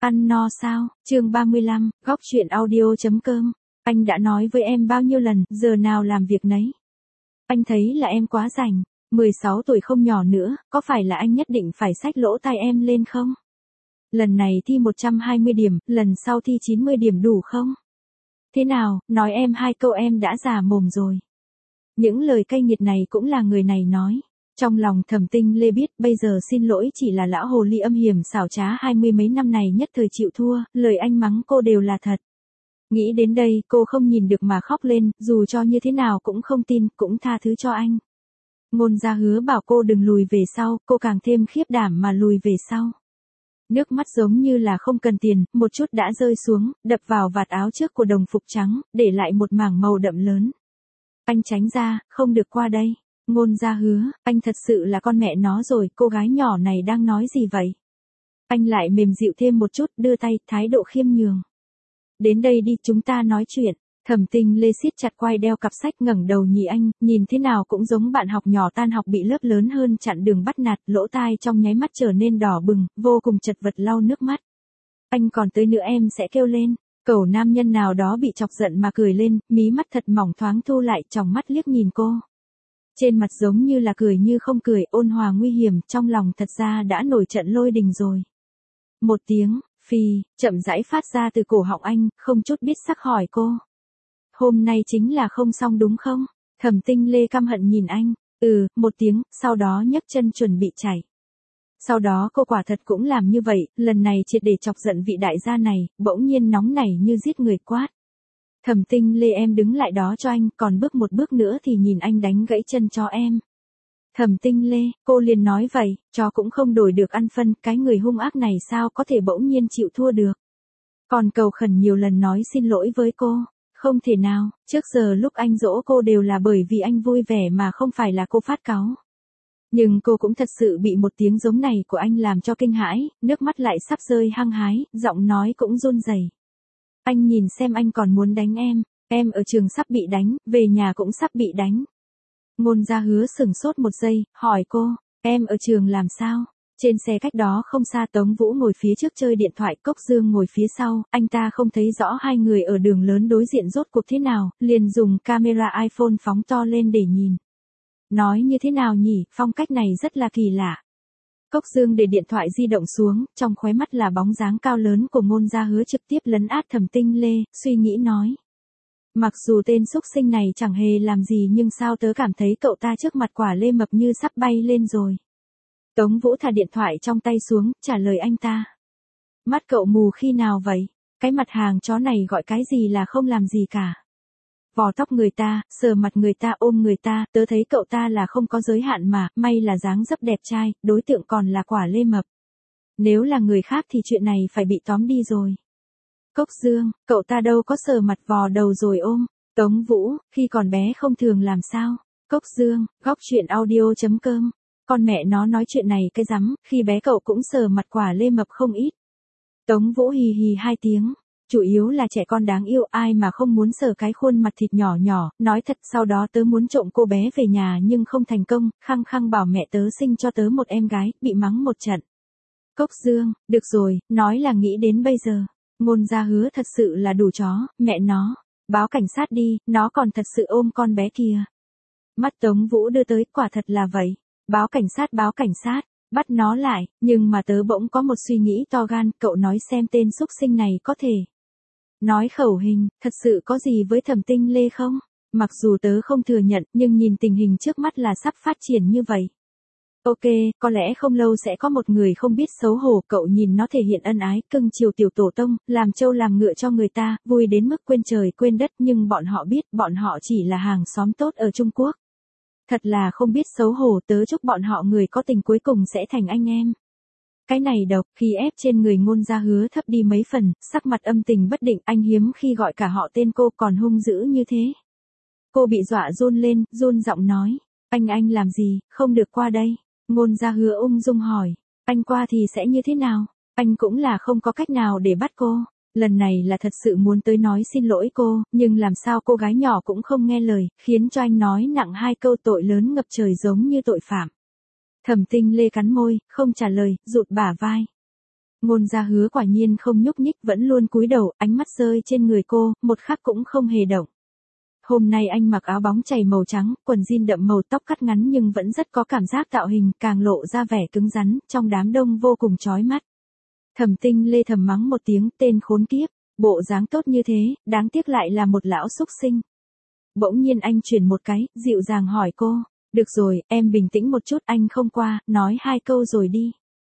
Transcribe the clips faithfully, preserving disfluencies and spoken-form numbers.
Ăn no sao? Chương ba mươi lăm, góc chuyện audio.com. Anh đã nói với em bao nhiêu lần, giờ nào làm việc nấy. Anh thấy là em quá rảnh, mười sáu tuổi không nhỏ nữa, có phải là anh nhất định phải xách lỗ tai em lên không? Lần này thi một trăm hai mươi điểm, lần sau thi chín mươi điểm đủ không? Thế nào, nói em hai câu em đã già mồm rồi. Những lời cay nghiệt này cũng là người này nói. Trong lòng Thẩm Tinh Lê biết bây giờ xin lỗi chỉ là lão hồ ly âm hiểm xảo trá hai mươi mấy năm này nhất thời chịu thua, lời anh mắng cô đều là thật. Nghĩ đến đây cô không nhìn được mà khóc lên, dù cho như thế nào cũng không tin, cũng tha thứ cho anh. Ngôn Gia Hứa bảo cô đừng lùi về sau, cô càng thêm khiếp đảm mà lùi về sau. Nước mắt giống như là không cần tiền, một chút đã rơi xuống, đập vào vạt áo trước của đồng phục trắng, để lại một mảng màu đậm lớn. Anh tránh ra, không được qua đây. Ngôn Gia Hứa, anh thật sự là con mẹ nó rồi, cô gái nhỏ này đang nói gì vậy? Anh lại mềm dịu thêm một chút, đưa tay, thái độ khiêm nhường. Đến đây đi, chúng ta nói chuyện. Thẩm Tinh Lê siết chặt quai đeo cặp sách, ngẩng đầu nhìn anh, nhìn thế nào cũng giống bạn học nhỏ tan học bị lớp lớn hơn chặn đường bắt nạt, lỗ tai trong nháy mắt trở nên đỏ bừng, vô cùng chật vật lau nước mắt. Anh còn tới nữa em sẽ kêu lên. Cẩu nam nhân nào đó bị chọc giận mà cười lên, mí mắt thật mỏng thoáng thu lại, tròng mắt liếc nhìn cô. Trên mặt giống như là cười như không cười, ôn hòa nguy hiểm, trong lòng thật ra đã nổi trận lôi đình rồi. Một tiếng, phì, chậm rãi phát ra từ cổ họng anh, không chút biết sắc hỏi cô. Hôm nay chính là không xong đúng không? Thẩm Tinh Lê căm hận nhìn anh, ừ, một tiếng, sau đó nhấc chân chuẩn bị chạy. Sau đó cô quả thật cũng làm như vậy, lần này triệt để chọc giận vị đại gia này, bỗng nhiên nóng nảy như giết người quát. Thẩm Tinh Lê em đứng lại đó cho anh, còn bước một bước nữa thì nhìn anh đánh gãy chân cho em. Thẩm Tinh Lê, cô liền nói vậy, chó cũng không đổi được ăn phân, cái người hung ác này sao có thể bỗng nhiên chịu thua được. Còn cầu khẩn nhiều lần nói xin lỗi với cô, không thể nào, trước giờ lúc anh dỗ cô đều là bởi vì anh vui vẻ mà không phải là cô phát cáu. Nhưng cô cũng thật sự bị một tiếng giống này của anh làm cho kinh hãi, nước mắt lại sắp rơi hăng hái, giọng nói cũng run rẩy. Anh nhìn xem anh còn muốn đánh em, em ở trường sắp bị đánh, về nhà cũng sắp bị đánh. Ngôn Gia Hứa sửng sốt một giây, hỏi cô, em ở trường làm sao? Trên xe cách đó không xa Tống Vũ ngồi phía trước chơi điện thoại, Cốc Dương ngồi phía sau, anh ta không thấy rõ hai người ở đường lớn đối diện rốt cuộc thế nào, liền dùng camera iPhone phóng to lên để nhìn. Nói như thế nào nhỉ, phong cách này rất là kỳ lạ. Cốc Dương để điện thoại di động xuống, trong khóe mắt là bóng dáng cao lớn của Ngôn Gia Hứa trực tiếp lấn át Thẩm Tinh Lê, suy nghĩ nói. Mặc dù tên xúc sinh này chẳng hề làm gì nhưng sao tớ cảm thấy cậu ta trước mặt quả lê mập như sắp bay lên rồi. Tống Vũ thả điện thoại trong tay xuống, trả lời anh ta. Mắt cậu mù khi nào vậy? Cái mặt hàng chó này gọi cái gì là không làm gì cả. Vò tóc người ta, sờ mặt người ta, ôm người ta, tớ thấy cậu ta là không có giới hạn mà, may là dáng dấp đẹp trai, đối tượng còn là quả lê mập. Nếu là người khác thì chuyện này phải bị tóm đi rồi. Cốc Dương, cậu ta đâu có sờ mặt vò đầu rồi ôm. Tống Vũ, khi còn bé không thường làm sao. Cốc Dương, góc chuyện audio.com. Con mẹ nó nói chuyện này cái rắm, khi bé cậu cũng sờ mặt quả lê mập không ít. Tống Vũ hì hì hai tiếng. Chủ yếu là trẻ con đáng yêu, ai mà không muốn sờ cái khuôn mặt thịt nhỏ nhỏ, nói thật sau đó tớ muốn trộm cô bé về nhà nhưng không thành công, khăng khăng bảo mẹ tớ sinh cho tớ một em gái, bị mắng một trận. Cốc Dương, được rồi, nói là nghĩ đến bây giờ. Ngôn Gia Hứa thật sự là đủ chó, mẹ nó, báo cảnh sát đi, nó còn thật sự ôm con bé kìa. Mắt Tống Vũ đưa tới, quả thật là vậy. Báo cảnh sát, báo cảnh sát, bắt nó lại, nhưng mà tớ bỗng có một suy nghĩ to gan, cậu nói xem tên xúc sinh này có thể nói khẩu hình, thật sự có gì với Thẩm Tinh Lê không? Mặc dù tớ không thừa nhận, nhưng nhìn tình hình trước mắt là sắp phát triển như vậy. Ok, có lẽ không lâu sẽ có một người không biết xấu hổ, cậu nhìn nó thể hiện ân ái, cưng chiều tiểu tổ tông, làm trâu làm ngựa cho người ta, vui đến mức quên trời quên đất, nhưng bọn họ biết, bọn họ chỉ là hàng xóm tốt ở Trung Quốc. Thật là không biết xấu hổ, tớ chúc bọn họ người có tình cuối cùng sẽ thành anh em. Cái này độc, khi ép trên người Ngôn Gia Hứa thấp đi mấy phần, sắc mặt âm tình bất định, anh hiếm khi gọi cả họ tên cô còn hung dữ như thế. Cô bị dọa run lên, run giọng nói, anh anh làm gì, không được qua đây. Ngôn Gia Hứa ung dung hỏi, anh qua thì sẽ như thế nào? Anh cũng là không có cách nào để bắt cô. Lần này là thật sự muốn tới nói xin lỗi cô, nhưng làm sao cô gái nhỏ cũng không nghe lời, khiến cho anh nói nặng hai câu tội lớn ngập trời giống như tội phạm. Thẩm Tinh Lê cắn môi, không trả lời, rụt bả vai. Ngôn Gia Hứa quả nhiên không nhúc nhích, vẫn luôn cúi đầu, ánh mắt rơi trên người cô, một khắc cũng không hề động. Hôm nay anh mặc áo bóng chày màu trắng, quần jean đậm màu, tóc cắt ngắn nhưng vẫn rất có cảm giác tạo hình, càng lộ ra vẻ cứng rắn, trong đám đông vô cùng chói mắt. Thẩm Tinh Lê thầm mắng một tiếng, tên khốn kiếp, bộ dáng tốt như thế, đáng tiếc lại là một lão xúc sinh. Bỗng nhiên anh chuyển một cái, dịu dàng hỏi cô, được rồi, em bình tĩnh một chút, anh không qua, nói hai câu rồi đi.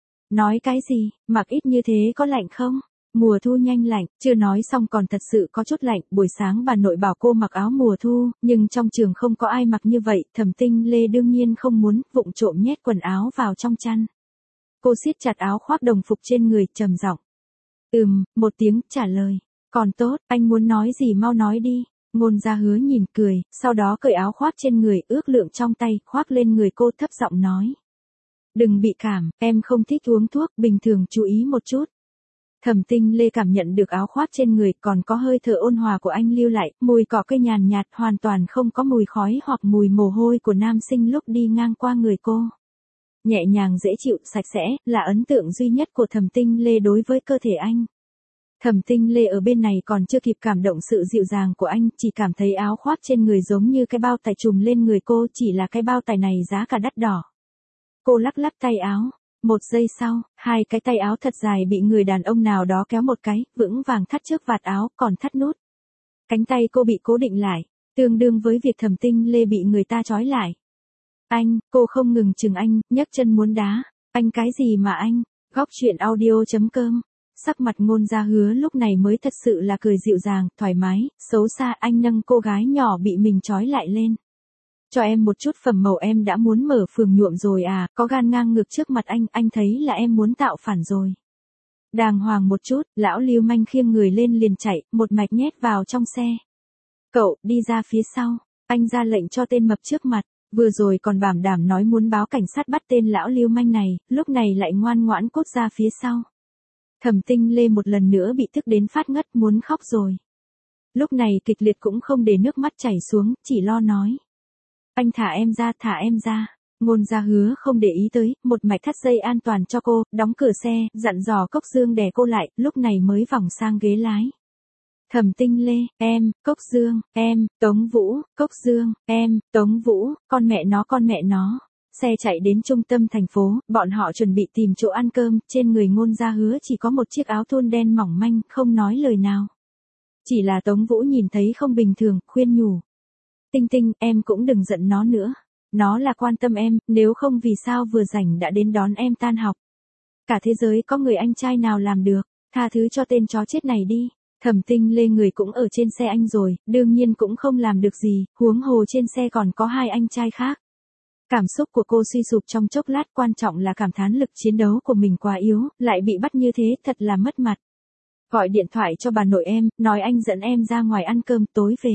Nói cái gì, mặc ít như thế có lạnh không? Mùa thu nhanh lạnh, chưa nói xong còn thật sự có chút lạnh, buổi sáng bà nội bảo cô mặc áo mùa thu, nhưng trong trường không có ai mặc như vậy, Thẩm Tinh Lê đương nhiên không muốn, vụng trộm nhét quần áo vào trong chăn. Cô siết chặt áo khoác đồng phục trên người, trầm giọng. Ừm, một tiếng, trả lời. Còn tốt, anh muốn nói gì mau nói đi. Ngôn Gia Hứa nhìn cười, sau đó cởi áo khoác trên người, ước lượng trong tay, khoác lên người cô, thấp giọng nói. Đừng bị cảm, em không thích uống thuốc, bình thường chú ý một chút. Thẩm Tinh Lê cảm nhận được áo khoác trên người, còn có hơi thở ôn hòa của anh lưu lại, mùi cỏ cây nhàn nhạt, hoàn toàn không có mùi khói hoặc mùi mồ hôi của nam sinh lúc đi ngang qua người cô. Nhẹ nhàng dễ chịu, sạch sẽ, là ấn tượng duy nhất của Thẩm Tinh Lê đối với cơ thể anh. Thẩm Tinh Lê ở bên này còn chưa kịp cảm động sự dịu dàng của anh, chỉ cảm thấy áo khoác trên người giống như cái bao tải trùm lên người cô, chỉ là cái bao tải này giá cả đắt đỏ. Cô lắc lắc tay áo. Một giây sau, hai cái tay áo thật dài bị người đàn ông nào đó kéo một cái, vững vàng thắt trước vạt áo, còn thắt nút. Cánh tay cô bị cố định lại, tương đương với việc Thẩm Tinh Lê bị người ta trói lại. Anh, cô không ngừng chừng anh, nhấc chân muốn đá. Anh cái gì mà anh? Góc truyện audio chấm com. Sắc mặt Ngôn Gia Hứa lúc này mới thật sự là cười dịu dàng, thoải mái, xấu xa. Anh nâng cô gái nhỏ bị mình trói lại lên. Cho em một chút phẩm màu, em đã muốn mở phường nhuộm rồi à, có gan ngang ngược trước mặt anh, anh thấy là em muốn tạo phản rồi. Đàng hoàng một chút, lão lưu manh khiêng người lên liền chạy, một mạch nhét vào trong xe. Cậu, đi ra phía sau, anh ra lệnh cho tên mập trước mặt, vừa rồi còn bảo đảm nói muốn báo cảnh sát bắt tên lão lưu manh này, lúc này lại ngoan ngoãn cốt ra phía sau. Thẩm Tinh Lê một lần nữa bị tức đến phát ngất, muốn khóc rồi. Lúc này kịch liệt cũng không để nước mắt chảy xuống, chỉ lo nói. Anh thả em ra, thả em ra. Ngôn Gia Hứa không để ý tới, một mạch thắt dây an toàn cho cô, đóng cửa xe, dặn dò Cốc Dương đè cô lại, lúc này mới vòng sang ghế lái. Thẩm Tinh Lê, em, Cốc Dương, em, Tống Vũ, Cốc Dương, em, Tống Vũ, con mẹ nó con mẹ nó. Xe chạy đến trung tâm thành phố, bọn họ chuẩn bị tìm chỗ ăn cơm, trên người Ngôn Gia Hứa chỉ có một chiếc áo thun đen mỏng manh, không nói lời nào. Chỉ là Tống Vũ nhìn thấy không bình thường, khuyên nhủ. Tinh Tinh, em cũng đừng giận nó nữa. Nó là quan tâm em, nếu không vì sao vừa rảnh đã đến đón em tan học. Cả thế giới có người anh trai nào làm được, tha thứ cho tên chó chết này đi. Thẩm Tinh Lê người cũng ở trên xe anh rồi, đương nhiên cũng không làm được gì, huống hồ trên xe còn có hai anh trai khác. Cảm xúc của cô suy sụp trong chốc lát, quan trọng là cảm thán lực chiến đấu của mình quá yếu, lại bị bắt như thế, thật là mất mặt. Gọi điện thoại cho bà nội em, nói anh dẫn em ra ngoài ăn cơm, tối về.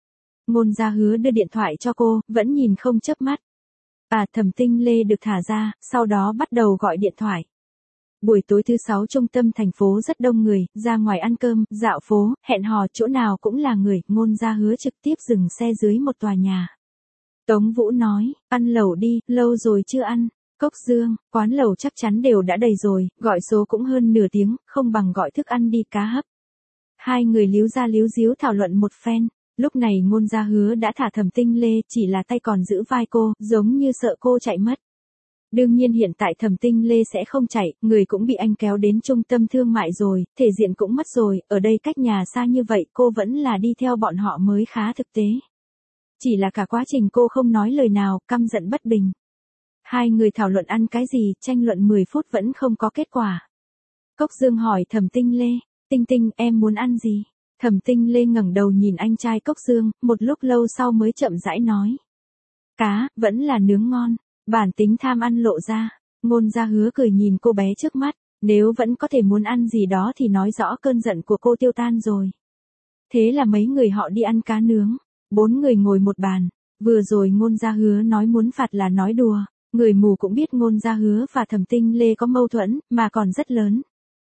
Ngôn Gia Hứa đưa điện thoại cho cô, vẫn nhìn không chớp mắt. À, Thẩm Tinh Lê được thả ra, sau đó bắt đầu gọi điện thoại. Buổi tối thứ sáu trung tâm thành phố rất đông người, ra ngoài ăn cơm, dạo phố, hẹn hò, chỗ nào cũng là người, Ngôn Gia Hứa trực tiếp dừng xe dưới một tòa nhà. Tống Vũ nói, ăn lẩu đi, lâu rồi chưa ăn. Cốc Dương, quán lẩu chắc chắn đều đã đầy rồi, gọi số cũng hơn nửa tiếng, không bằng gọi thức ăn đi, cá hấp. Hai người líu ra líu díu thảo luận một phen. Lúc này Ngôn Gia Hứa đã thả Thẩm Tinh Lê, chỉ là tay còn giữ vai cô, giống như sợ cô chạy mất. Đương nhiên hiện tại Thẩm Tinh Lê sẽ không chạy, người cũng bị anh kéo đến trung tâm thương mại rồi, thể diện cũng mất rồi, ở đây cách nhà xa như vậy cô vẫn là đi theo bọn họ mới khá thực tế. Chỉ là cả quá trình cô không nói lời nào, căm giận bất bình. Hai người thảo luận ăn cái gì, tranh luận mười phút vẫn không có kết quả. Cốc Dương hỏi Thẩm Tinh Lê, Tinh Tinh em muốn ăn gì? Thẩm Tinh Lê ngẩng đầu nhìn anh trai Cốc Dương, một lúc lâu sau mới chậm rãi nói. Cá, vẫn là nướng ngon, bản tính tham ăn lộ ra. Ngôn Gia Hứa cười nhìn cô bé trước mắt, nếu vẫn có thể muốn ăn gì đó thì nói rõ cơn giận của cô tiêu tan rồi. Thế là mấy người họ đi ăn cá nướng, bốn người ngồi một bàn, vừa rồi Ngôn Gia Hứa nói muốn phạt là nói đùa, người mù cũng biết Ngôn Gia Hứa và Thẩm Tinh Lê có mâu thuẫn, mà còn rất lớn.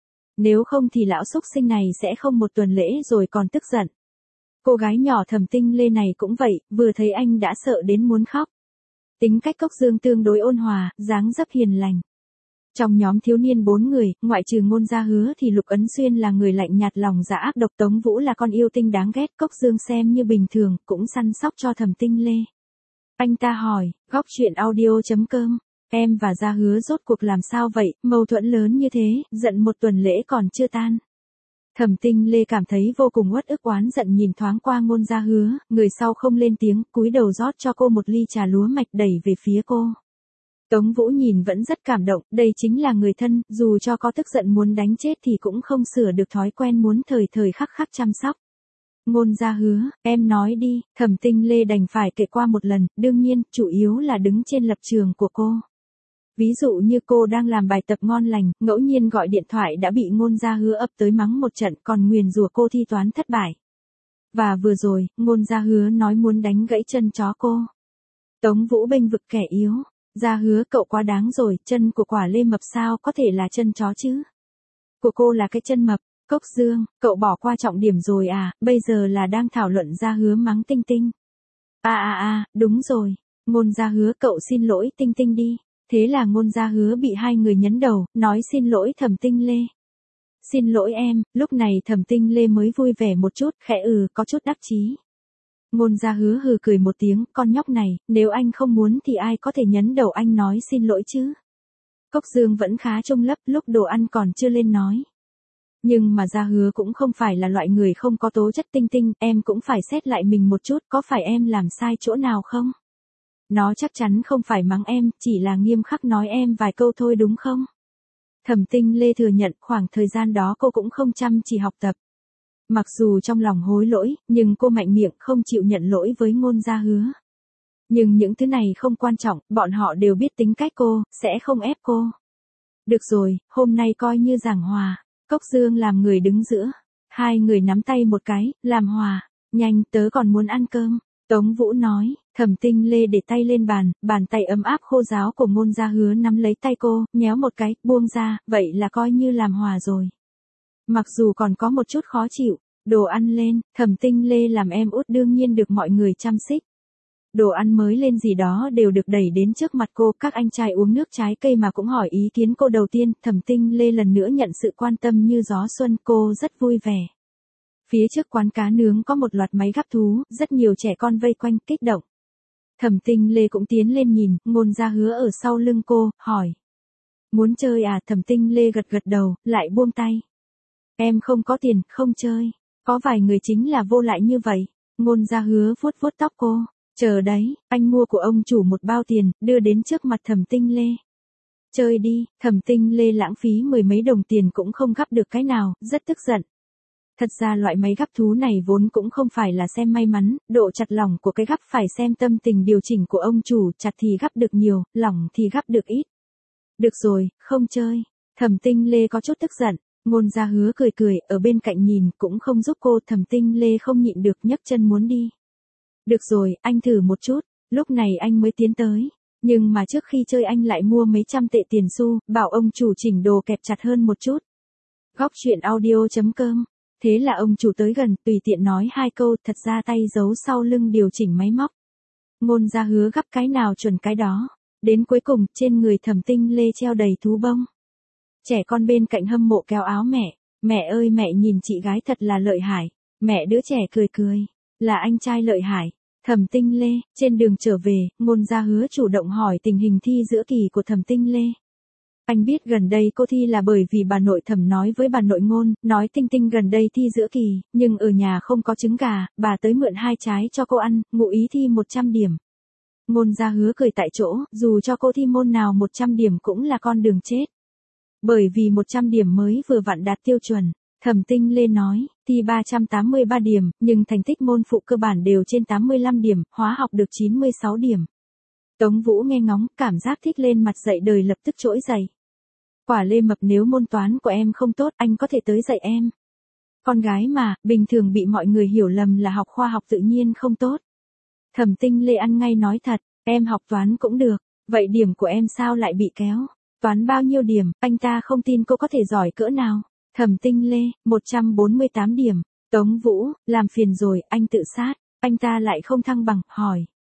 Nếu không thì lão xúc sinh này sẽ không một tuần lễ rồi còn tức giận. Cô gái nhỏ Thẩm Tinh Lê này cũng vậy, vừa thấy anh đã sợ đến muốn khóc. Tính cách Cốc Dương tương đối ôn hòa, dáng dấp hiền lành. Trong nhóm thiếu niên bốn người, ngoại trừ Ngôn Gia Hứa thì Lục Ấn Xuyên là người lạnh nhạt lòng dạ ác độc, Tống Vũ là con yêu tinh đáng ghét, Cốc Dương xem như bình thường, cũng săn sóc cho Thẩm Tinh Lê. Anh ta hỏi, góc chuyện audio.com, em và Gia Hứa rốt cuộc làm sao vậy, mâu thuẫn lớn như thế, giận một tuần lễ còn chưa tan. Thẩm Tinh Lê cảm thấy vô cùng uất ức oán giận nhìn thoáng qua Ngôn Gia Hứa, người sau không lên tiếng, cúi đầu rót cho cô một ly trà lúa mạch đẩy về phía cô. Tống Vũ nhìn vẫn rất cảm động, đây chính là người thân, dù cho có tức giận muốn đánh chết thì cũng không sửa được thói quen muốn thời thời khắc khắc chăm sóc. Ngôn Gia Hứa, em nói đi, Thẩm Tinh Lê đành phải kể qua một lần, đương nhiên, chủ yếu là đứng trên lập trường của cô. Ví dụ như cô đang làm bài tập ngon lành, ngẫu nhiên gọi điện thoại đã bị Ngôn Gia Hứa ập tới mắng một trận, còn nguyền rủa cô thi toán thất bại. Và vừa rồi, Ngôn Gia Hứa nói muốn đánh gãy chân chó cô. Tống Vũ bênh vực kẻ yếu. Gia Hứa cậu quá đáng rồi, chân của quả lê mập sao có thể là chân chó chứ? Của cô là cái chân mập. Cốc Dương, cậu bỏ qua trọng điểm rồi à, bây giờ là đang thảo luận Gia Hứa mắng Tinh Tinh. À à à, đúng rồi. Ngôn Gia Hứa cậu xin lỗi Tinh Tinh đi. Thế là Ngôn Gia Hứa bị hai người nhấn đầu, nói xin lỗi Thẩm Tinh Lê. Xin lỗi em, lúc này Thẩm Tinh Lê mới vui vẻ một chút, khẽ ừ, có chút đắc chí. Ngôn Gia Hứa hừ cười một tiếng, con nhóc này, nếu anh không muốn thì ai có thể nhấn đầu anh nói xin lỗi chứ. Cốc Dương vẫn khá trung lấp, lúc đồ ăn còn chưa lên nói. Nhưng mà Gia Hứa cũng không phải là loại người không có tố chất. Tinh Tinh, em cũng phải xét lại mình một chút, có phải em làm sai chỗ nào không? Nó chắc chắn không phải mắng em, chỉ là nghiêm khắc nói em vài câu thôi đúng không? Thẩm Tinh Lê thừa nhận khoảng thời gian đó cô cũng không chăm chỉ học tập. Mặc dù trong lòng hối lỗi, nhưng cô mạnh miệng không chịu nhận lỗi với Ngôn Gia Hứa. Nhưng những thứ này không quan trọng, bọn họ đều biết tính cách cô, sẽ không ép cô. Được rồi, hôm nay coi như giảng hòa. Cốc Dương làm người đứng giữa. Hai người nắm tay một cái, làm hòa. Nhanh, tớ còn muốn ăn cơm. Tống Vũ nói, Thẩm Tinh Lê để tay lên bàn, bàn tay ấm áp khô ráo của Ngôn Gia Hứa nắm lấy tay cô, nhéo một cái, buông ra, vậy là coi như làm hòa rồi. Mặc dù còn có một chút khó chịu, đồ ăn lên, Thẩm Tinh Lê làm em út đương nhiên được mọi người chăm xích. Đồ ăn mới lên gì đó đều được đẩy đến trước mặt cô, các anh trai uống nước trái cây mà cũng hỏi ý kiến cô đầu tiên, Thẩm Tinh Lê lần nữa nhận sự quan tâm như gió xuân, cô rất vui vẻ. Phía trước quán cá nướng có một loạt máy gắp thú, rất nhiều trẻ con vây quanh, kích động. Thẩm Tinh Lê cũng tiến lên nhìn, Ngôn Gia Hứa ở sau lưng cô, hỏi. Muốn chơi à? Thẩm Tinh Lê gật gật đầu, lại buông tay. Em không có tiền, không chơi. Có vài người chính là vô lại như vậy. Ngôn Gia Hứa vuốt vuốt tóc cô. Chờ đấy, anh mua của ông chủ một bao tiền, đưa đến trước mặt Thẩm Tinh Lê. Chơi đi, Thẩm Tinh Lê lãng phí mười mấy đồng tiền cũng không gắp được cái nào, rất tức giận. Thật ra loại máy gắp thú này vốn cũng không phải là xem may mắn, độ chặt lỏng của cái gắp phải xem tâm tình điều chỉnh của ông chủ, chặt thì gắp được nhiều, lỏng thì gắp được ít. Được rồi, không chơi. Thẩm Tinh Lê có chút tức giận. Ngôn Gia Hứa cười cười, ở bên cạnh nhìn, cũng không giúp cô. Thẩm Tinh Lê không nhịn được nhấc chân muốn đi. Được rồi, anh thử một chút. Lúc này anh mới tiến tới. Nhưng mà trước khi chơi anh lại mua mấy trăm tệ tiền xu, bảo ông chủ chỉnh đồ kẹp chặt hơn một chút. Góc chuyện audio.com. Thế là ông chủ tới gần, tùy tiện nói hai câu, thật ra tay giấu sau lưng điều chỉnh máy móc. Ngôn Gia Hứa gắp cái nào chuẩn cái đó. Đến cuối cùng, trên người Thẩm Tinh Lê treo đầy thú bông. Trẻ con bên cạnh hâm mộ kéo áo mẹ. Mẹ ơi mẹ nhìn chị gái thật là lợi hại. Mẹ đứa trẻ cười cười. Là anh trai lợi hại. Thẩm Tinh Lê, trên đường trở về, Ngôn Gia Hứa chủ động hỏi tình hình thi giữa kỳ của Thẩm Tinh Lê. Anh biết gần đây cô thi là bởi vì bà nội Thẩm nói với bà nội Ngôn, nói Tinh Tinh gần đây thi giữa kỳ, nhưng ở nhà không có trứng gà, bà tới mượn hai trái cho cô ăn, ngụ ý thi một trăm điểm. Ngôn Gia Hứa cười tại chỗ, dù cho cô thi môn nào một trăm điểm cũng là con đường chết. Bởi vì một trăm điểm mới vừa vặn đạt tiêu chuẩn. Thẩm Tinh Lê nói, thi ba trăm tám mươi ba điểm, nhưng thành tích môn phụ cơ bản đều trên tám mươi lăm điểm, hóa học được chín mươi sáu điểm. Tống Vũ nghe ngóng, cảm giác thích lên mặt dậy đời lập tức trỗi dậy. Quả lê mập, nếu môn toán của em không tốt, anh có thể tới dạy em. Con gái mà, bình thường bị mọi người hiểu lầm là học khoa học tự nhiên không tốt. Thẩm Tinh Lê ăn ngay nói thật, em học toán cũng được, vậy điểm của em sao lại bị kéo? Toán bao nhiêu điểm, anh ta không tin cô có thể giỏi cỡ nào. Thẩm Tinh Lê, một trăm bốn mươi tám điểm. Tống Vũ, làm phiền rồi, anh tự sát. Anh ta lại không thăng bằng, hỏi.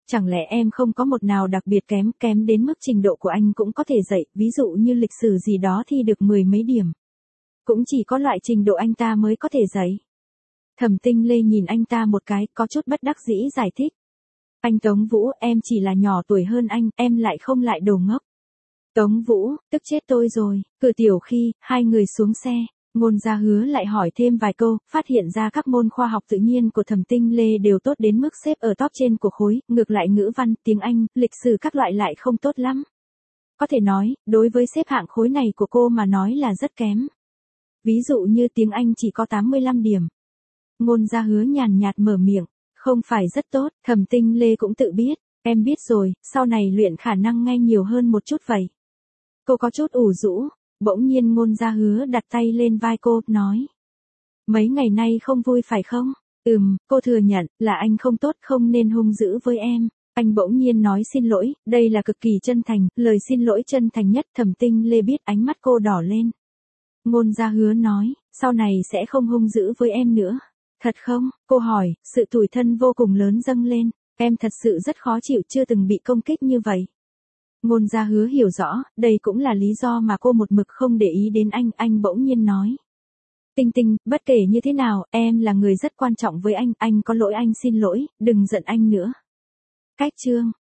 Chẳng lẽ em không có một nào đặc biệt kém, kém đến mức trình độ của anh cũng có thể dạy, ví dụ như lịch sử gì đó thi được mười mấy điểm. Cũng chỉ có loại trình độ anh ta mới có thể dạy. Thẩm Tinh Lê nhìn anh ta một cái, có chút bất đắc dĩ giải thích. Anh Tống Vũ, em chỉ là nhỏ tuổi hơn anh, em lại không lại đồ ngốc. Tống Vũ, tức chết tôi rồi. Cửa tiểu khi, hai người xuống xe, Ngôn Gia Hứa lại hỏi thêm vài câu, phát hiện ra các môn khoa học tự nhiên của Thẩm Tinh Lê đều tốt đến mức xếp ở top trên của khối, ngược lại ngữ văn, tiếng Anh, lịch sử các loại lại không tốt lắm. Có thể nói, đối với xếp hạng khối này của cô mà nói là rất kém. Ví dụ như tiếng Anh chỉ có tám mươi lăm điểm. Ngôn Gia Hứa nhàn nhạt mở miệng, không phải rất tốt, Thẩm Tinh Lê cũng tự biết, em biết rồi, sau này luyện khả năng ngay nhiều hơn một chút vậy. Cô có chút ủ rũ, bỗng nhiên Ngôn Gia Hứa đặt tay lên vai cô, nói. Mấy ngày nay không vui phải không? Ừm, cô thừa nhận, là anh không tốt không nên hung dữ với em. Anh bỗng nhiên nói xin lỗi, đây là cực kỳ chân thành, lời xin lỗi chân thành nhất. Thẩm Tinh Lê biết ánh mắt cô đỏ lên. Ngôn Gia Hứa nói, sau này sẽ không hung dữ với em nữa. Thật không? Cô hỏi, sự tủi thân vô cùng lớn dâng lên. Em thật sự rất khó chịu chưa từng bị công kích như vậy. Ngôn Gia Hứa hiểu rõ, đây cũng là lý do mà cô một mực không để ý đến anh. Anh bỗng nhiên nói. Tinh Tinh, bất kể như thế nào, em là người rất quan trọng với anh. Anh có lỗi anh xin lỗi, đừng giận anh nữa. Cách chương.